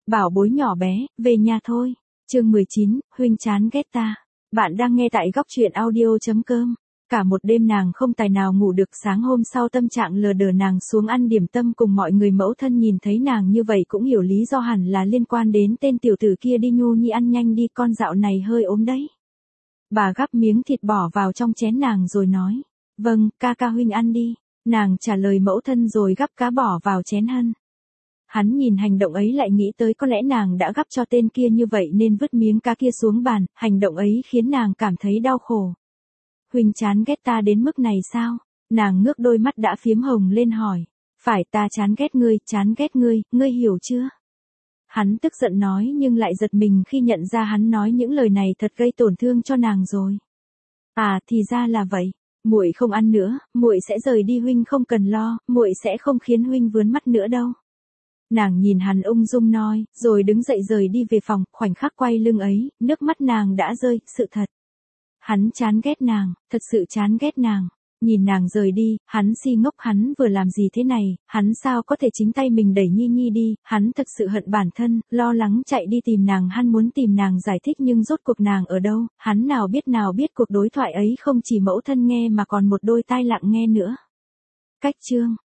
Bảo bối nhỏ bé, về nhà thôi. Chương 19, huynh chán ghét ta. Bạn đang nghe tại góc truyện audio.com. Cả một đêm nàng không tài nào ngủ được, sáng hôm sau tâm trạng lờ đờ nàng xuống ăn điểm tâm cùng mọi người. Mẫu thân nhìn thấy nàng như vậy cũng hiểu lý do, hẳn là liên quan đến tên tiểu tử kia. Đi Nhu Nhi ăn nhanh đi, con dạo này hơi ốm đấy. Bà gắp miếng thịt bỏ vào trong chén nàng rồi nói. Vâng, ca ca huynh ăn đi. Nàng trả lời mẫu thân rồi gắp cá bỏ vào chén Hân. Hắn nhìn hành động ấy lại nghĩ tới có lẽ nàng đã gắp cho tên kia như vậy nên vứt miếng cá kia xuống bàn, hành động ấy khiến nàng cảm thấy đau khổ. Huynh chán ghét ta đến mức này sao? Nàng ngước đôi mắt đã phiếm hồng lên hỏi. Phải, ta chán ghét ngươi, ngươi hiểu chưa? Hắn tức giận nói nhưng lại giật mình khi nhận ra hắn nói những lời này thật gây tổn thương cho nàng rồi. À, thì ra là vậy. Muội không ăn nữa, muội sẽ rời đi, huynh không cần lo, muội sẽ không khiến huynh vướng mắt nữa đâu. Nàng nhìn hắn ung dung nói, rồi đứng dậy rời đi về phòng. Khoảnh khắc quay lưng ấy, nước mắt nàng đã rơi. Sự thật, hắn chán ghét nàng, thật sự chán ghét nàng. Nhìn nàng rời đi, hắn si ngốc, hắn vừa làm gì thế này, hắn sao có thể chính tay mình đẩy Nhi Nhi đi, hắn thật sự hận bản thân, lo lắng chạy đi tìm nàng. Hắn muốn tìm nàng giải thích nhưng rốt cuộc nàng ở đâu, hắn nào biết cuộc đối thoại ấy không chỉ mẫu thân nghe mà còn một đôi tai lặng nghe nữa. Cách chương